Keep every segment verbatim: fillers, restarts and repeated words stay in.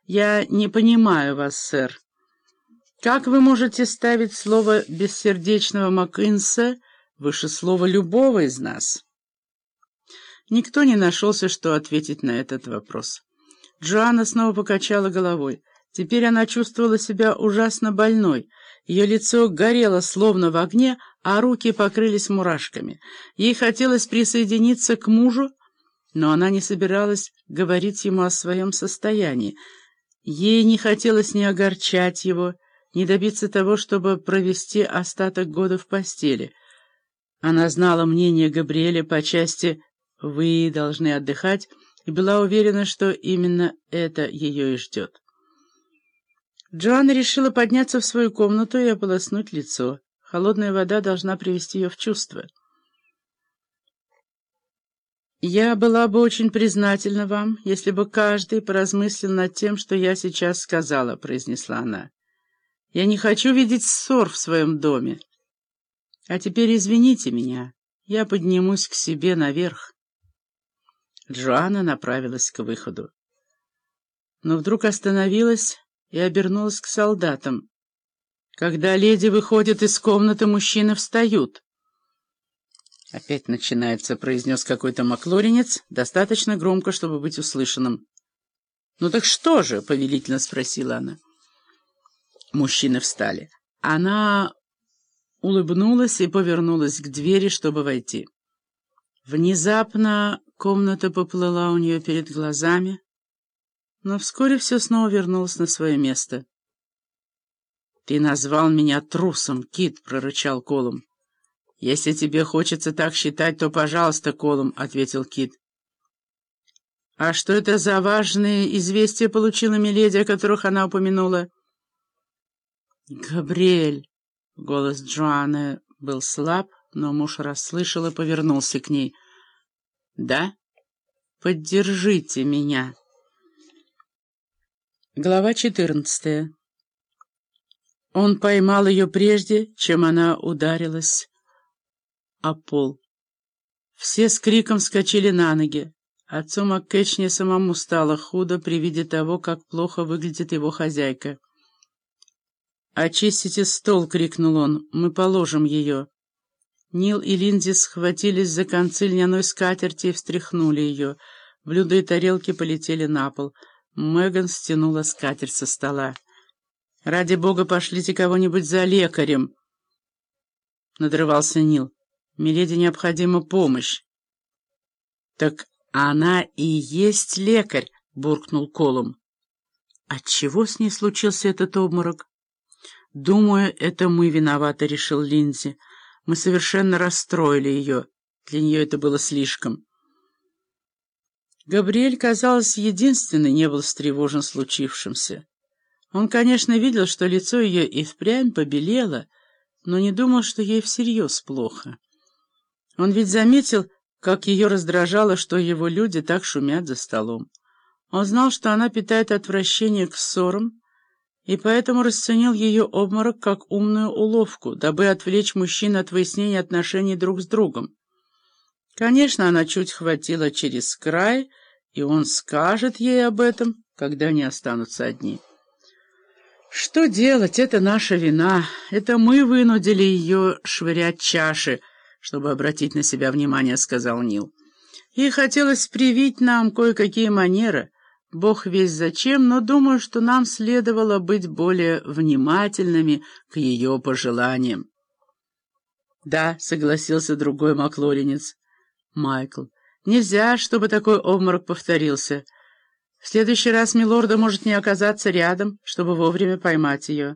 «Я не понимаю вас, сэр. Как вы можете ставить слово бессердечного Макинса выше слова любого из нас?» Никто не нашелся, что ответить на этот вопрос. Джоанна снова покачала головой. Теперь она чувствовала себя ужасно больной. Ее лицо горело словно в огне, а руки покрылись мурашками. Ей хотелось присоединиться к мужу, но она не собиралась говорить ему о своем состоянии. Ей не хотелось ни огорчать его, ни добиться того, чтобы провести остаток года в постели. Она знала мнение Габриэля по части «вы должны отдыхать» и была уверена, что именно это ее и ждет. Джоанна решила подняться в свою комнату и ополоснуть лицо. Холодная вода должна привести ее в чувство. «Я была бы очень признательна вам, если бы каждый поразмыслил над тем, что я сейчас сказала», — произнесла она. «Я не хочу видеть ссор в своем доме. А теперь извините меня, я поднимусь к себе наверх». Джоанна направилась к выходу. Но вдруг остановилась и обернулась к солдатам. Когда леди выходит из комнаты, мужчины встают. «Опять начинается», — произнес какой-то маклоринец, достаточно громко, чтобы быть услышанным. «Ну так что же?» — повелительно спросила она. Мужчины встали. Она улыбнулась и повернулась к двери, чтобы войти. Внезапно комната поплыла у нее перед глазами, но вскоре все снова вернулось на свое место. «Ты назвал меня трусом, Кит», — прорычал Колум. «Если тебе хочется так считать, то пожалуйста, Колум», — ответил Кит. «А что это за важные известия получила миледи, о которых она упомянула?» «Габриэль», — голос Джоанны был слаб, но муж расслышал и повернулся к ней. «Да? Поддержите меня». Глава четырнадцатая. Он поймал ее прежде, чем она ударилась о пол. Все с криком вскочили на ноги. Отцу Маккетчне самому стало худо при виде того, как плохо выглядит его хозяйка. «Очистите стол!» — крикнул он. «Мы положим ее». Нил и Линдзи схватились за концы льняной скатерти и встряхнули ее. Блюда и тарелки полетели на пол. Меган стянула скатерть со стола. «Ради бога, пошлите кого-нибудь за лекарем!» — надрывался Нил. «Миледи необходима помощь». «Так она и есть лекарь!» — буркнул Колум. «Отчего с ней случился этот обморок?» «Думаю, это мы виноваты», — решил Линдзи. «Мы совершенно расстроили ее. Для нее это было слишком». Габриэль, казалось, единственный не был встревожен случившимся. Он, конечно, видел, что лицо ее и впрямь побелело, но не думал, что ей всерьез плохо. Он ведь заметил, как ее раздражало, что его люди так шумят за столом. Он знал, что она питает отвращение к ссорам, и поэтому расценил ее обморок как умную уловку, дабы отвлечь мужчин от выяснения отношений друг с другом. Конечно, она чуть хватила через край, и он скажет ей об этом, когда они останутся одни. «Что делать? Это наша вина. Это мы вынудили ее швырять чаши, чтобы обратить на себя внимание», — сказал Нил. «Ей хотелось привить нам кое-какие манеры. Бог весть зачем, но думаю, что нам следовало быть более внимательными к ее пожеланиям». «Да», — согласился другой маклоринец, Майкл. «Нельзя, чтобы такой обморок повторился. В следующий раз милорда может не оказаться рядом, чтобы вовремя поймать ее».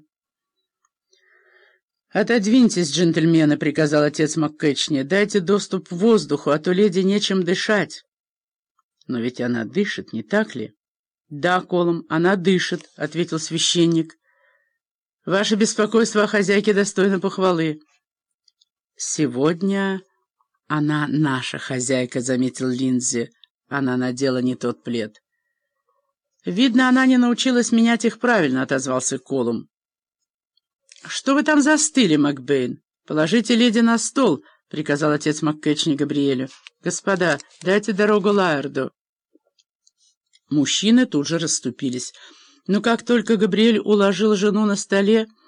«Отодвиньтесь, джентльмены», — приказал отец Маккетчне. «Дайте доступ воздуху, а то леди нечем дышать». «Но ведь она дышит, не так ли?» «Да, Колум, она дышит», — ответил священник. «Ваше беспокойство о хозяйке достойно похвалы». «Сегодня она наша хозяйка», — заметил Линдзи. Она надела не тот плед. «Видно, она не научилась менять их правильно», — отозвался Колум. «Что вы там застыли, Макбейн? Положите леди на стол», — приказал отец Маккетчне Габриэлю. «Господа, дайте дорогу Лаэрду». Мужчины тут же расступились. Но как только Габриэль уложил жену на столе,